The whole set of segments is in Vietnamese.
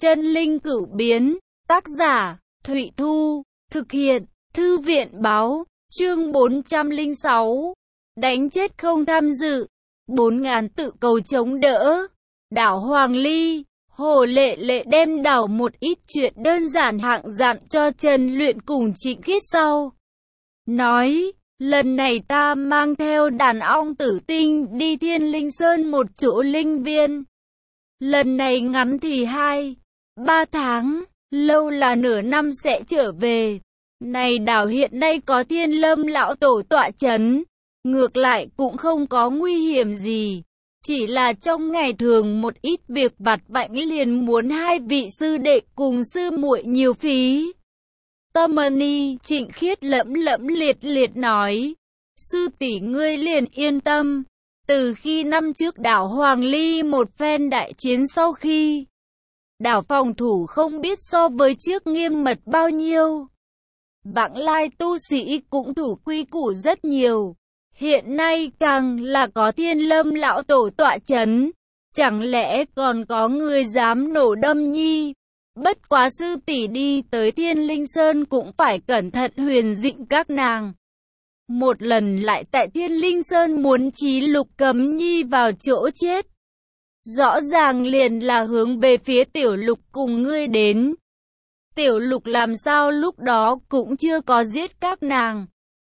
Chân linh cửu biến, tác giả, Thụy Thu, thực hiện, Thư viện báo, chương 406, đánh chết không tham dự, 4.000 tự cầu chống đỡ, đảo Hoàng Ly. Hồ Lệ Lệ đem đảo một ít chuyện đơn giản hạng dặn cho Trần Luyện cùng Trịnh Khiết sau. Nói, lần này ta mang theo đàn ong tử tinh đi Thiên Linh Sơn một chỗ linh viên. Lần này ngắn thì 2-3 tháng, lâu là nửa năm sẽ trở về. Này đảo hiện nay có Thiên Lâm lão tổ tọa chấn, ngược lại cũng không có nguy hiểm gì. Chỉ là trong ngày thường một ít việc vặt vãnh liền muốn hai vị sư đệ cùng sư muội nhiều phí. Tâm Ni, Trịnh Khiết lẫm liệt nói, sư tỷ ngươi liền yên tâm. Từ khi năm trước đảo Hoàng Ly một phen đại chiến sau khi, đảo phòng thủ không biết so với trước nghiêm mật bao nhiêu. Vãng lai tu sĩ cũng thủ quy củ rất nhiều. Hiện nay càng là có Thiên Lâm lão tổ tọa chấn, chẳng lẽ còn có người dám nổ đâm nhi? Bất quá sư tỷ đi tới Thiên Linh Sơn cũng phải cẩn thận huyền dịnh các nàng. Một lần lại tại Thiên Linh Sơn muốn Chí Lục cấm nhi vào chỗ chết. Rõ ràng liền là hướng về phía Tiểu Lục cùng ngươi đến. Tiểu Lục làm sao lúc đó cũng chưa có giết các nàng.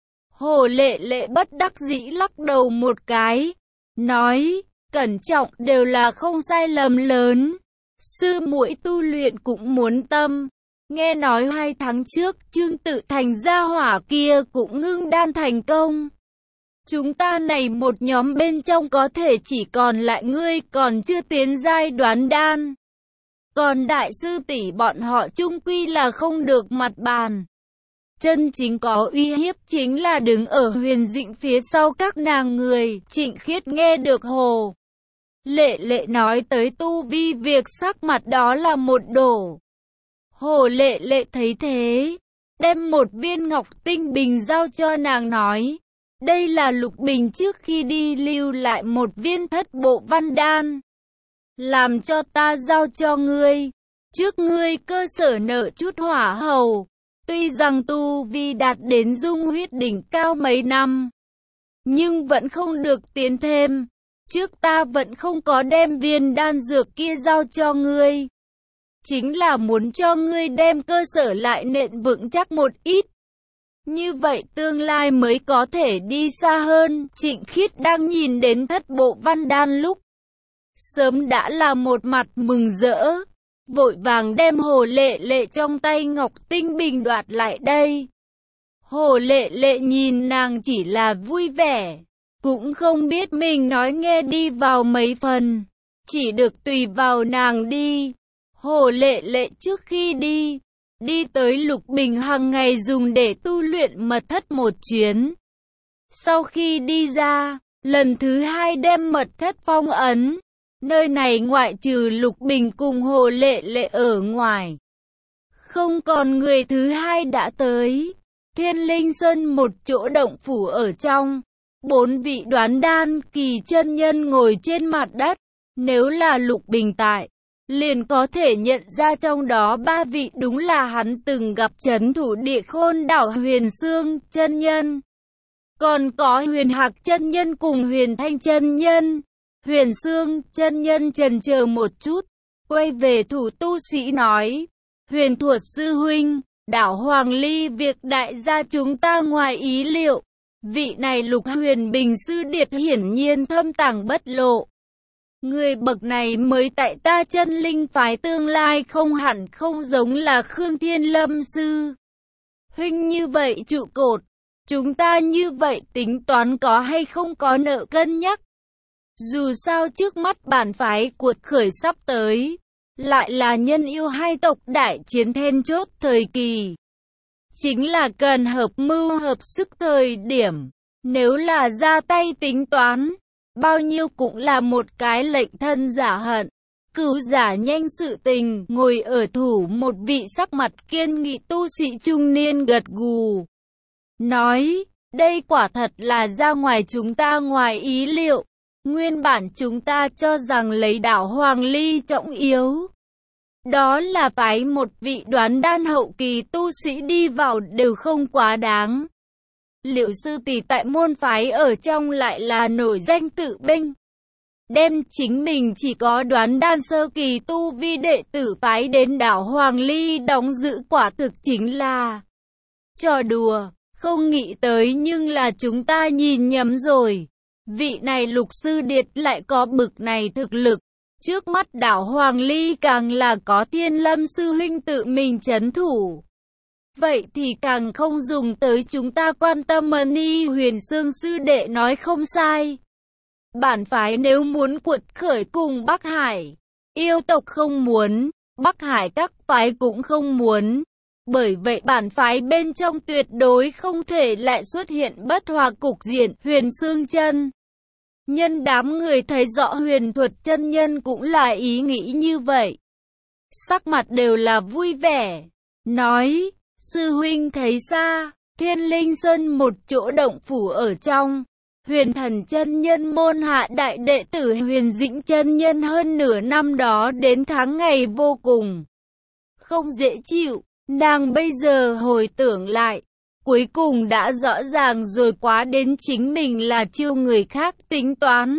Hồ Lệ Lệ bất đắc dĩ lắc đầu một cái, nói, cẩn trọng đều là không sai lầm lớn. Sư muội tu luyện cũng muốn tâm. Nghe nói 2 tháng trước, Trương Tự Thành gia hỏa kia cũng ngưng đan thành công. Chúng ta này một nhóm bên trong có thể chỉ còn lại ngươi còn chưa tiến giai đoán đan. Còn đại sư tỷ bọn họ chung quy là không được mặt bàn. Chân chính có uy hiếp chính là đứng ở huyền dịnh phía sau các nàng người. Trịnh Khiết nghe được Hồ Lệ Lệ nói tới tu vi việc sắc mặt đó là một đổ. Hồ Lệ Lệ thấy thế, đem một viên ngọc tinh bình giao cho nàng nói, đây là Lục Bình trước khi đi lưu lại một viên thất bộ văn đan. Làm cho ta giao cho ngươi, trước ngươi cơ sở nợ chút hỏa hầu. Tuy rằng tu vi đạt đến dung huyết đỉnh cao mấy năm, nhưng vẫn không được tiến thêm. Trước ta vẫn không có đem viên đan dược kia giao cho ngươi. Chính là muốn cho ngươi đem cơ sở lại nện vững chắc một ít. Như vậy tương lai mới có thể đi xa hơn. Trịnh Khiết đang nhìn đến thất bộ văn đan lúc, sớm đã là một mặt mừng rỡ. Vội vàng đem Hồ Lệ Lệ trong tay ngọc tinh bình đoạt lại đây. Hồ Lệ Lệ nhìn nàng chỉ là vui vẻ, cũng không biết mình nói nghe đi vào mấy phần, chỉ được tùy vào nàng đi. Hồ Lệ Lệ trước khi đi tới Lục Bình hàng ngày dùng để tu luyện mật thất một chuyến. Sau khi đi ra, lần thứ 2 đem mật thất phong ấn. Nơi này ngoại trừ Lục Bình cùng Hồ Lệ Lệ ở ngoài, không còn người thứ hai đã tới. Thiên Linh Sơn một chỗ động phủ ở trong, 4 vị đoán đan kỳ chân nhân ngồi trên mặt đất. Nếu là Lục Bình tại, liền có thể nhận ra trong đó 3 vị đúng là hắn từng gặp trấn thủ Địa Khôn đảo Huyền Xương chân nhân. Còn có Huyền Hạc chân nhân cùng Huyền Thanh chân nhân. Huyền Xương chân nhân chần chờ một chút, quay về thủ tu sĩ nói, Huyền Thuật sư huynh, đảo Hoàng Ly việc đại gia chúng ta ngoài ý liệu. Vị này Lục Huyền Bình sư điệt hiển nhiên thâm tàng bất lộ. Người bậc này mới tại ta chân linh phái tương lai không hẳn không giống là Khương Thiên Lâm sư huynh như vậy trụ cột. Chúng ta như vậy tính toán có hay không có nợ cân nhắc. Dù sao trước mắt bản phái cuộc khởi sắp tới, lại là nhân yêu hai tộc đại chiến then chốt thời kỳ. Chính là cần hợp mưu hợp sức thời điểm, nếu là ra tay tính toán, bao nhiêu cũng là một cái lệnh thân giả hận, cửu giả nhanh sự tình. Ngồi ở thủ một vị sắc mặt kiên nghị tu sĩ trung niên gật gù, nói, đây quả thật là ra ngoài chúng ta ngoài ý liệu. Nguyên bản chúng ta cho rằng lấy đảo Hoàng Ly trọng yếu, Đó là phái một vị đoán đan hậu kỳ tu sĩ đi vào đều không quá đáng. Liệu sư tỷ tại môn phái ở trong lại là nổi danh tự bênh, đem chính mình chỉ có đoán đan sơ kỳ tu vi đệ tử phái đến đảo Hoàng Ly đóng giữ, quả thực chính là trò đùa. Không nghĩ tới nhưng là chúng ta nhìn nhầm rồi. Vị này Lục Sư Điệt lại có bực này thực lực. Trước mắt đảo Hoàng Ly càng là có Thiên Lâm sư huynh tự mình trấn thủ. Vậy thì càng không dùng tới chúng ta quan tâm. Ni Huyền Sương sư đệ nói không sai. Bản phái nếu muốn cuột khởi cùng Bắc Hải, yêu tộc không muốn, Bắc Hải các phái cũng không muốn. Bởi vậy bản phái bên trong tuyệt đối không thể lại xuất hiện bất hòa cục diện. Huyền Sương chân nhân đám người thấy rõ Huyền Thuật chân nhân cũng là ý nghĩ như vậy. Sắc mặt đều là vui vẻ, nói, sư huynh thấy xa, Thiên Linh Sơn một chỗ động phủ ở trong. Huyền Thần chân nhân môn hạ đại đệ tử Huyền Dĩnh chân nhân hơn nửa năm đó đến tháng ngày vô cùng không dễ chịu. Nàng bây giờ hồi tưởng lại, cuối cùng đã rõ ràng rồi, quá đến chính mình là chiêu người khác tính toán.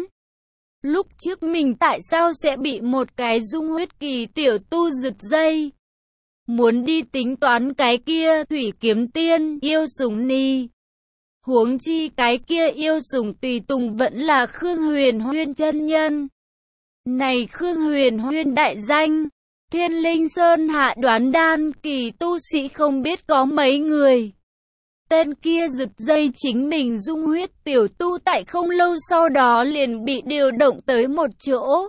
Lúc trước mình tại sao sẽ bị một cái dung huyết kỳ tiểu tu giật dây? Muốn đi tính toán cái kia Thủy Kiếm Tiên yêu sủng ni. Huống chi cái kia yêu sủng tùy tùng vẫn là Khương Huyền Huyên chân nhân. Này Khương Huyền Huyên đại danh, Thiên Linh Sơn hạ đoán đan kỳ tu sĩ không biết có mấy người. Tên kia giật dây chính mình dung huyết tiểu tu, tại không lâu sau đó liền bị điều động tới một chỗ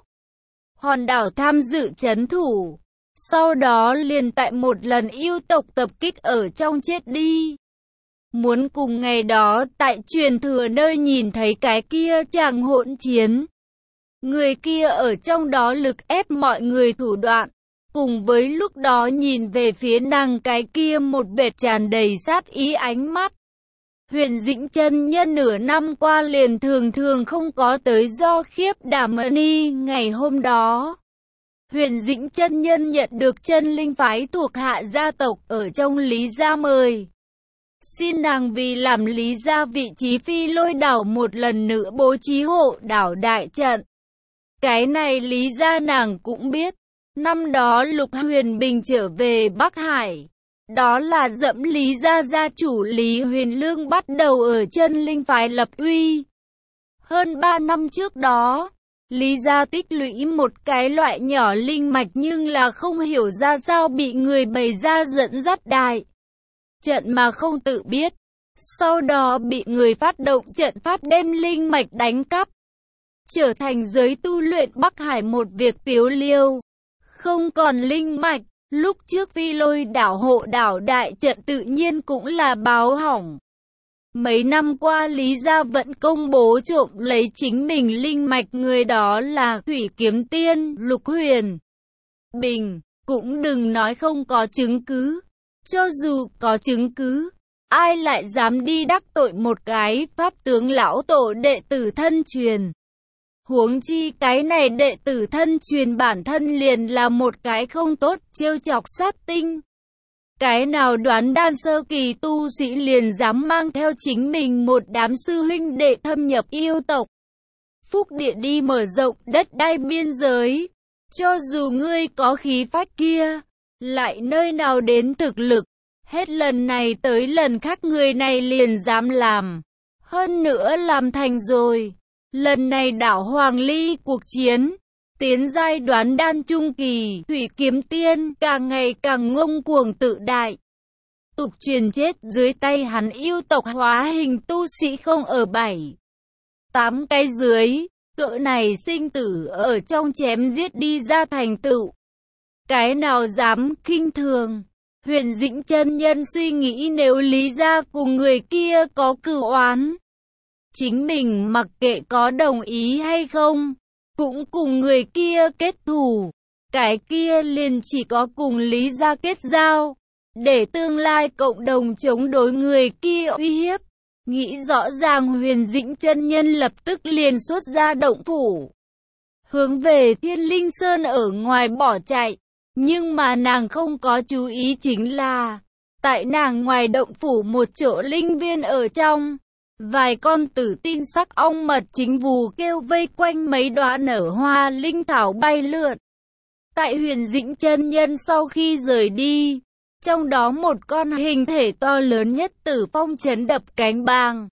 hòn đảo tham dự trấn thủ. Sau đó liền tại một lần yêu tộc tập kích ở trong chết đi. Muốn cùng ngày đó tại truyền thừa nơi nhìn thấy cái kia chàng hỗn chiến. Người kia ở trong đó lực ép mọi người thủ đoạn. Cùng với lúc đó nhìn về phía nàng cái kia một vệt tràn đầy sát ý ánh mắt. Huyền Dĩnh chân nhân nửa năm qua liền thường thường không có tới do khiếp đảm. Ni ngày hôm đó, Huyền Dĩnh chân nhân nhận được chân linh phái thuộc hạ gia tộc ở trong Lý gia mời. Xin nàng vì làm Lý gia vị trí Phi Lôi đảo một lần nữa bố trí hộ đảo đại trận. Cái này Lý gia nàng cũng biết. Năm đó Lục Huyền Bình trở về Bắc Hải, đó là dẫm Lý gia gia chủ Lý Huyền Lương bắt đầu ở chân linh phái lập uy. Hơn 3 năm trước đó, Lý gia tích lũy một cái loại nhỏ linh mạch nhưng là không hiểu ra sao bị người bày ra dẫn dắt đại trận mà không tự biết. Sau đó bị người phát động trận pháp đem linh mạch đánh cắp, trở thành giới tu luyện Bắc Hải một việc tiếu liêu. Không còn linh mạch, lúc trước Phi Lôi đảo hộ đảo đại trận tự nhiên cũng là báo hỏng. Mấy năm qua Lý gia vẫn công bố trộm lấy chính mình linh mạch, người đó là Thủy Kiếm Tiên Lục Huyền Bình. Cũng đừng nói không có chứng cứ. Cho dù có chứng cứ, ai lại dám đi đắc tội một cái pháp tướng lão tổ đệ tử thân truyền. Huống chi cái này đệ tử thân truyền bản thân liền là một cái không tốt, trêu chọc sát tinh. Cái nào đoán đan sơ kỳ tu sĩ liền dám mang theo chính mình một đám sư huynh đệ thâm nhập yêu tộc Phúc Địa đi mở rộng đất đai biên giới. Cho dù ngươi có khí phách kia, lại nơi nào đến thực lực, hết lần này tới lần khác người này liền dám làm. Hơn nữa làm thành rồi. Lần này đảo Hoàng Ly cuộc chiến, tiến giai đoán đan trung kỳ, Thủy Kiếm Tiên càng ngày càng ngông cuồng tự đại. Tục truyền chết dưới tay hắn yêu tộc hóa hình tu sĩ không ở 7-8 cái dưới, cỡ này sinh tử ở trong chém giết đi ra thành tựu. Cái nào dám khinh thường? Huyền Dĩnh chân nhân suy nghĩ nếu Lý gia cùng người kia có cửu oán, chính mình mặc kệ có đồng ý hay không, cũng cùng người kia kết thù. Cái kia liền chỉ có cùng Lý gia kết giao, để tương lai cộng đồng chống đối người kia uy hiếp. Nghĩ rõ ràng Huyền Dĩnh chân nhân lập tức liền xuất ra động phủ, hướng về Thiên Linh Sơn ở ngoài bỏ chạy. Nhưng mà nàng không có chú ý chính là, tại nàng ngoài động phủ một chỗ linh viên ở trong, vài con tử tin sắc ong mật chính vù kêu vây quanh mấy đóa nở hoa linh thảo bay lượn. Tại Huyền Dĩnh chân nhân sau khi rời đi, trong đó một con hình thể to lớn nhất Tử Phong chấn đập cánh bàng,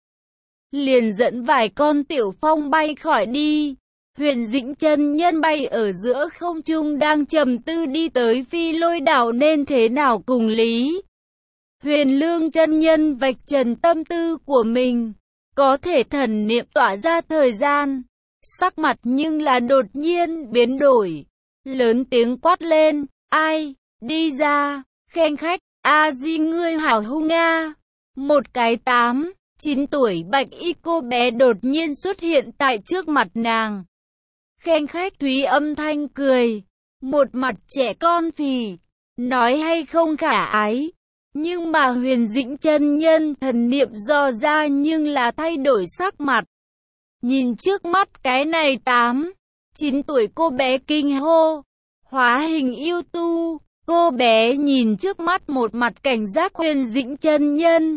liền dẫn vài con tiểu phong bay khỏi đi. Huyền Dĩnh chân nhân bay ở giữa không trung đang trầm tư đi tới Phi Lôi đảo nên thế nào cùng Lý Huyền Lương chân nhân vạch trần tâm tư của mình, có thể thần niệm tỏa ra thời gian, sắc mặt nhưng là đột nhiên biến đổi, lớn tiếng quát lên, ai, đi ra, khen khách, A-di ngươi hảo hung nga. Một cái 8, 9 tuổi bạch y cô bé đột nhiên xuất hiện tại trước mặt nàng. Khen khách Thúy âm thanh cười, một mặt trẻ con phì, nói hay không khả ái. Nhưng mà Huyền Dĩnh chân nhân thần niệm dò ra nhưng là thay đổi sắc mặt. Nhìn trước mắt cái này 8, 9 tuổi cô bé kinh hô, hóa hình yêu tu. Cô bé nhìn trước mắt một mặt cảnh giác Huyền Dĩnh chân nhân.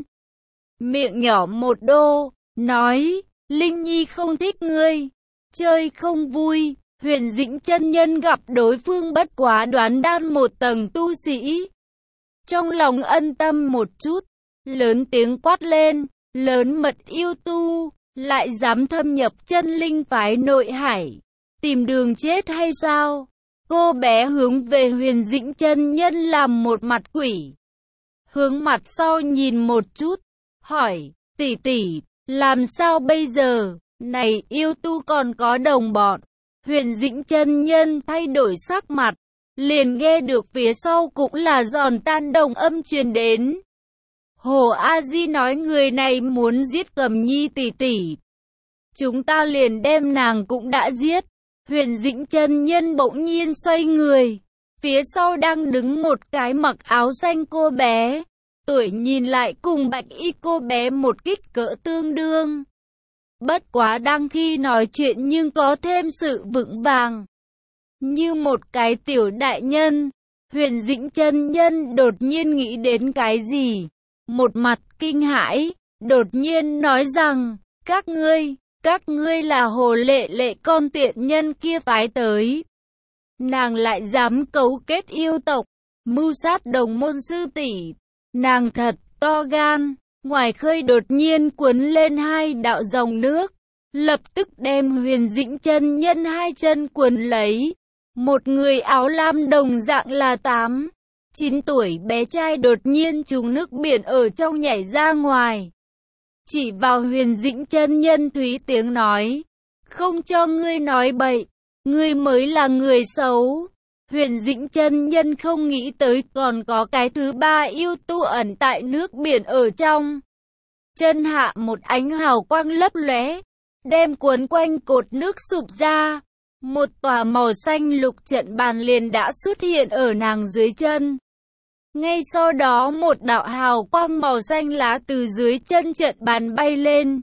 Miệng nhỏ một đô, nói, Linh Nhi không thích ngươi, chơi không vui. Huyền Dĩnh chân nhân gặp đối phương bất quá đoán đan một tầng tu sĩ, trong lòng ân tâm một chút, lớn tiếng quát lên, lớn mật yêu tu, lại dám thâm nhập chân linh phái nội hải, tìm đường chết hay sao? Cô bé hướng về Huyền Dĩnh chân nhân làm một mặt quỷ, hướng mặt sau nhìn một chút, hỏi, tỷ tỷ, làm sao bây giờ? Này yêu tu còn có đồng bọn. Huyền Dĩnh chân nhân thay đổi sắc mặt, liền nghe được phía sau cũng là giòn tan đồng âm truyền đến. Hồ A Di nói người này muốn giết Cầm Nhi tỷ tỷ, chúng ta liền đem nàng cũng đã giết. Huyền Dĩnh chân nhân bỗng nhiên xoay người, phía sau đang đứng một cái mặc áo xanh cô bé, tuổi nhìn lại cùng bạch y cô bé một kích cỡ tương đương. Bất quá đang khi nói chuyện nhưng có thêm sự vững vàng, như một cái tiểu đại nhân. Huyền Dĩnh chân nhân đột nhiên nghĩ đến cái gì, một mặt kinh hãi, đột nhiên nói rằng, các ngươi là Hồ Lệ Lệ con tiện nhân kia phái tới. Nàng lại dám cấu kết yêu tộc, mưu sát đồng môn sư tỷ, nàng thật to gan. Ngoài khơi đột nhiên cuốn lên hai đạo dòng nước, lập tức đem Huyền Dĩnh chân nhân hai chân cuốn lấy. Một người áo lam đồng dạng là 8, 9 tuổi bé trai đột nhiên trúng nước biển ở trong nhảy ra ngoài. Chỉ vào Huyền Dĩnh chân nhân thúy tiếng nói, không cho ngươi nói bậy, ngươi mới là người xấu. Huyền Dĩnh chân nhân không nghĩ tới còn có cái thứ ba yêu tu ẩn tại nước biển ở trong. Chân hạ một ánh hào quang lấp lóe, đem cuốn quanh cột nước sụp ra. Một tòa màu xanh lục trận bàn liền đã xuất hiện ở nàng dưới chân. Ngay sau đó một đạo hào quang màu xanh lá từ dưới chân trận bàn bay lên,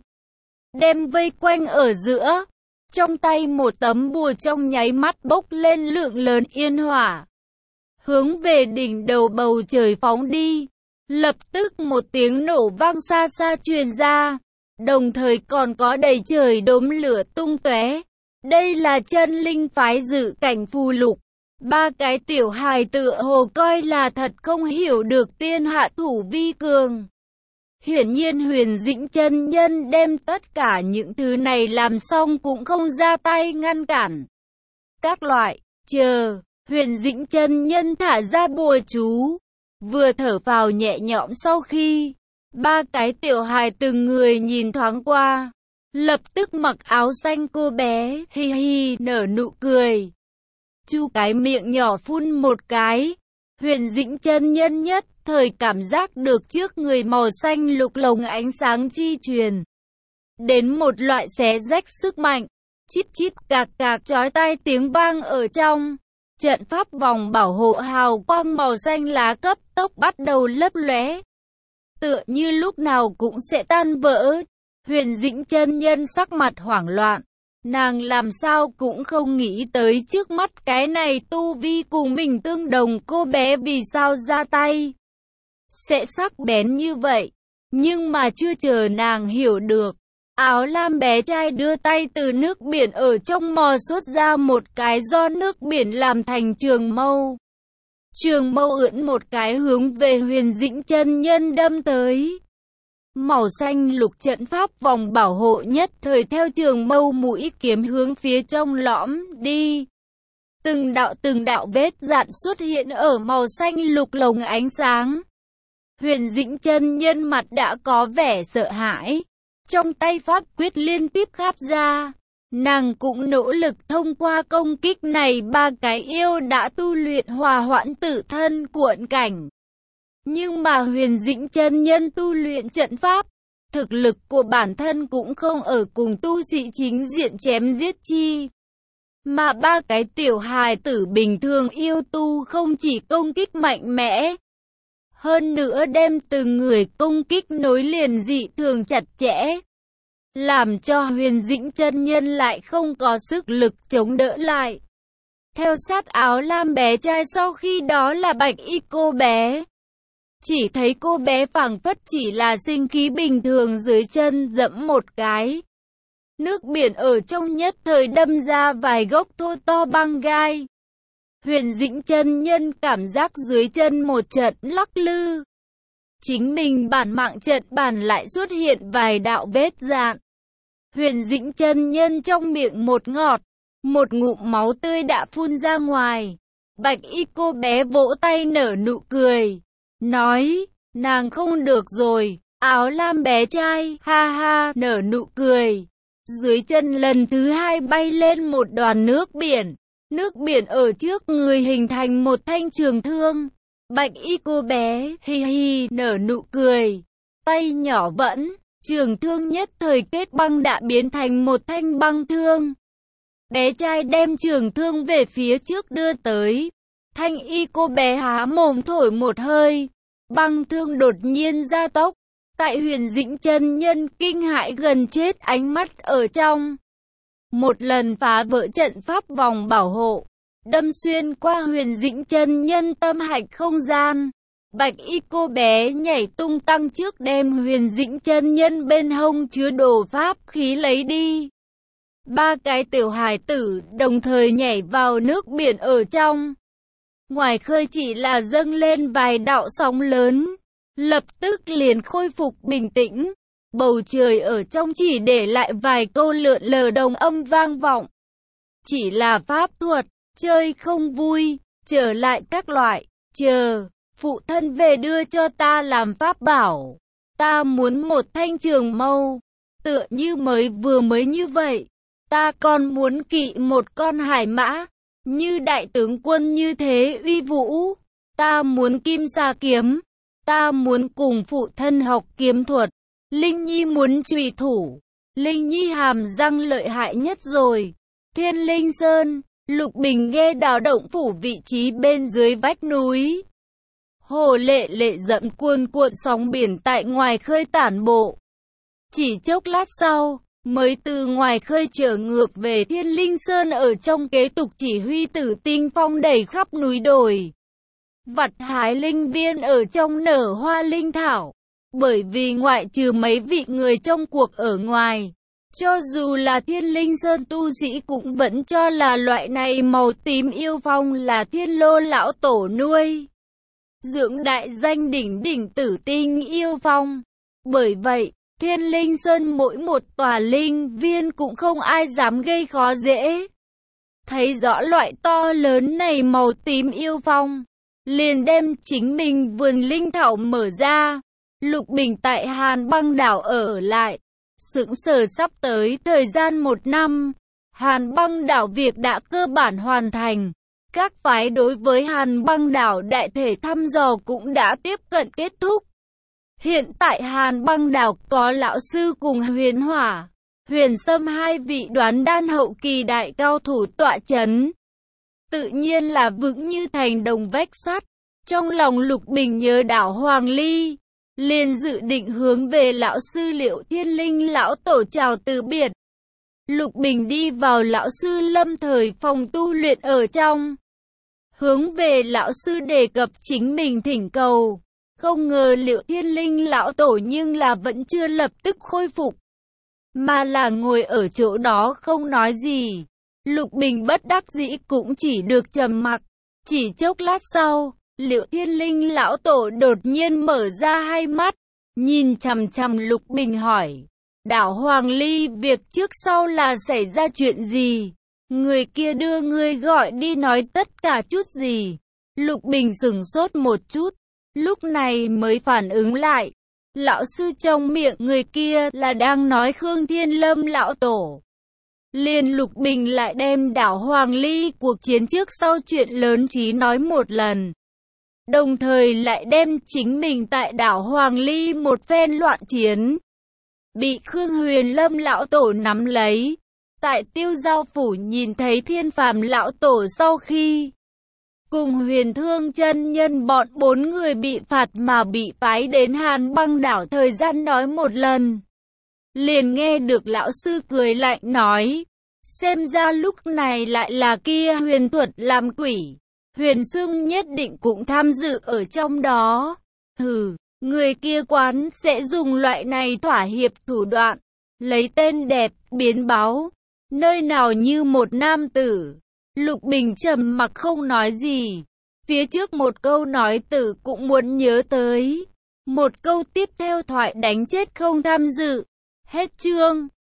đem vây quanh ở giữa. Trong tay một tấm bùa trong nháy mắt bốc lên lượng lớn yên hỏa, hướng về đỉnh đầu bầu trời phóng đi. Lập tức một tiếng nổ vang xa xa truyền ra, đồng thời còn có đầy trời đốm lửa tung tóe. Đây là chân linh phái dự cảnh phù lục. Ba cái tiểu hài tựa hồ coi là thật không hiểu được tiên hạ thủ vi cường. Hiển nhiên Huyền Dĩnh chân nhân đem tất cả những thứ này làm xong cũng không ra tay ngăn cản. Các loại, chờ, Huyền Dĩnh chân nhân thả ra bùa chú, vừa thở vào nhẹ nhõm sau khi, ba cái tiểu hài từng người nhìn thoáng qua, lập tức mặc áo xanh cô bé, hi hi, nở nụ cười. Chu cái miệng nhỏ phun một cái, Huyền Dĩnh chân nhân nhất thời cảm giác được trước người màu xanh lục lồng ánh sáng chi truyền đến một loại xé rách sức mạnh, chip chip cạc cạc chói tai tiếng vang ở trong. Trận pháp vòng bảo hộ hào quang màu xanh lá cấp tốc bắt đầu lấp lóe, tựa như lúc nào cũng sẽ tan vỡ. Huyền Dĩnh chân nhân sắc mặt hoảng loạn, Nàng làm sao cũng không nghĩ tới trước mắt cái này tu vi cùng mình tương đồng cô bé vì sao ra tay sẽ sắc bén như vậy. Nhưng mà chưa chờ nàng hiểu được, áo lam bé trai đưa tay từ nước biển ở trong mò xuất ra một cái do nước biển làm thành trường mâu. Trường mâu ưỡn một cái hướng về Huyền Dĩnh chân nhân đâm tới. Màu xanh lục trận pháp vòng bảo hộ nhất thời theo trường mâu mũi kiếm hướng phía trong lõm đi. Từng đạo vết dạn xuất hiện ở màu xanh lục lồng ánh sáng. Huyền Dĩnh chân nhân mặt đã có vẻ sợ hãi, trong tay pháp quyết liên tiếp khắp ra. Nàng cũng nỗ lực thông qua công kích này, ba cái yêu đã tu luyện hòa hoãn tự thân cuộn cảnh. Nhưng mà Huyền Dĩnh chân nhân tu luyện trận pháp, thực lực của bản thân cũng không ở cùng tu sĩ chính diện chém giết chi. Mà ba cái tiểu hài tử bình thường yêu tu không chỉ công kích mạnh mẽ, hơn nữa đem từng người công kích nối liền dị thường chặt chẽ, làm cho Huyền Dĩnh chân nhân lại không có sức lực chống đỡ lại. Theo sát áo lam bé trai sau khi đó là bạch y cô bé. Chỉ thấy cô bé phảng phất chỉ là sinh khí bình thường, dưới chân dẫm một cái. Nước biển ở trong nhất thời đâm ra vài gốc thô to băng gai. Huyền Dĩnh chân nhân cảm giác dưới chân một trận lắc lư. Chính mình bản mạng trận bản lại xuất hiện vài đạo vết dạn. Huyền Dĩnh chân nhân trong miệng một ngọt, một ngụm máu tươi đã phun ra ngoài. Bạch y cô bé vỗ tay nở nụ cười, nói, nàng không được rồi. Áo lam bé trai, ha ha, nở nụ cười. Dưới chân lần thứ hai bay lên một đoàn nước biển. Nước biển ở trước người hình thành một thanh trường thương. Bạch y cô bé, hi hi, nở nụ cười. Tay nhỏ vẫn, trường thương nhất thời kết băng đã biến thành một thanh băng thương. Bé trai đem trường thương về phía trước đưa tới. Thanh y cô bé há mồm thổi một hơi. Băng thương đột nhiên gia tốc. Tại Huyền Dĩnh chân nhân kinh hãi gần chết ánh mắt ở trong. Một lần phá vỡ trận pháp vòng bảo hộ, đâm xuyên qua Huyền Dĩnh chân nhân tâm hạch không gian. Bạch y cô bé nhảy tung tăng trước đem Huyền Dĩnh chân nhân bên hông chứa đồ pháp khí lấy đi. Ba cái tiểu hài tử đồng thời nhảy vào nước biển ở trong. Ngoài khơi chỉ là dâng lên vài đạo sóng lớn, lập tức liền khôi phục bình tĩnh. Bầu trời ở trong chỉ để lại vài câu lượn lờ đồng âm vang vọng. Chỉ là pháp thuật, chơi không vui, trở lại các loại, chờ, phụ thân về đưa cho ta làm pháp bảo. Ta muốn một thanh trường mâu, tựa như mới như vậy. Ta còn muốn kỵ một con hải mã, như đại tướng quân như thế uy vũ. Ta muốn kim sa kiếm, ta muốn cùng phụ thân học kiếm thuật. Linh Nhi muốn trùy thủ. Linh Nhi hàm răng lợi hại nhất rồi. Thiên Linh Sơn, Lục Bình nghe đào động phủ vị trí bên dưới vách núi. Hồ lệ lệ dẫm cuồn cuộn sóng biển tại ngoài khơi tản bộ. Chỉ chốc lát sau, mới từ ngoài khơi trở ngược về Thiên Linh Sơn, ở trong kế tục chỉ huy Tử Tinh Phong đầy khắp núi đồi. Vặt hái linh viên ở trong nở hoa linh thảo. Bởi vì ngoại trừ mấy vị người trong cuộc ở ngoài, cho dù là Thiên Linh Sơn tu sĩ cũng vẫn cho là loại này màu tím yêu phong là Thiên Lô lão tổ nuôi. Dưỡng đại danh đỉnh Tử Tinh yêu phong. Bởi vậy, Thiên Linh Sơn mỗi một tòa linh viên cũng không ai dám gây khó dễ. Thấy rõ loại to lớn này màu tím yêu phong, liền đem chính mình vườn linh thảo mở ra. Lục Bình tại Hàn Băng đảo ở lại, sững sờ sắp tới thời gian 1 năm. Hàn Băng đảo việc đã cơ bản hoàn thành. Các phái đối với Hàn Băng đảo đại thể thăm dò cũng đã tiếp cận kết thúc. Hiện tại Hàn Băng đảo có lão sư cùng Huyền Hỏa, Huyền Sâm hai vị đoán đan hậu kỳ đại cao thủ tọa chấn. Tự nhiên là vững như thành đồng vách sắt. Trong lòng Lục Bình nhớ đảo Hoàng Ly, liền dự định hướng về lão sư Liệu Thiên Linh lão tổ chào từ biệt. Lục Bình đi vào lão sư Lâm Thời phòng tu luyện ở trong. Hướng về lão sư đề cập chính mình thỉnh cầu. Không ngờ Liệu Thiên Linh lão tổ nhưng là vẫn chưa lập tức khôi phục. Mà là ngồi ở chỗ đó không nói gì. Lục Bình bất đắc dĩ cũng chỉ được trầm mặc. Chỉ chốc lát sau, Liệu Thiên Linh lão tổ đột nhiên mở ra hai mắt. Nhìn chằm chằm Lục Bình hỏi. Đảo Hoàng Ly, việc trước sau là xảy ra chuyện gì? Người kia đưa ngươi gọi đi nói tất cả chút gì? Lục Bình sửng sốt một chút, lúc này mới phản ứng lại. Lão sư trong miệng người kia là đang nói Khương Thiên Lâm lão tổ. Liền Lục Bình lại đem Đảo Hoàng Ly cuộc chiến trước sau chuyện lớn trí nói một lần. Đồng thời lại đem chính mình tại Đảo Hoàng Ly một phen loạn chiến. Bị Khương Huyền Lâm lão tổ nắm lấy. Tại Tiêu Giao Phủ nhìn thấy Thiên Phàm lão tổ sau khi cùng Huyền Thương chân nhân bọn 4 người bị phạt mà bị phái đến Hàn Băng đảo thời gian nói một lần. Liền nghe được lão sư cười lạnh nói. Xem ra lúc này lại là kia Huyền Thuật làm quỷ. Huyền Sương nhất định cũng tham dự ở trong đó. Hừ. Người kia quán sẽ dùng loại này thỏa hiệp thủ đoạn, lấy tên đẹp, biến báu, nơi nào như một nam tử. Lục Bình trầm mặc không nói gì. Phía trước một câu nói tử cũng muốn nhớ tới. Một câu tiếp theo thoại đánh chết không tham dự. Hết chương.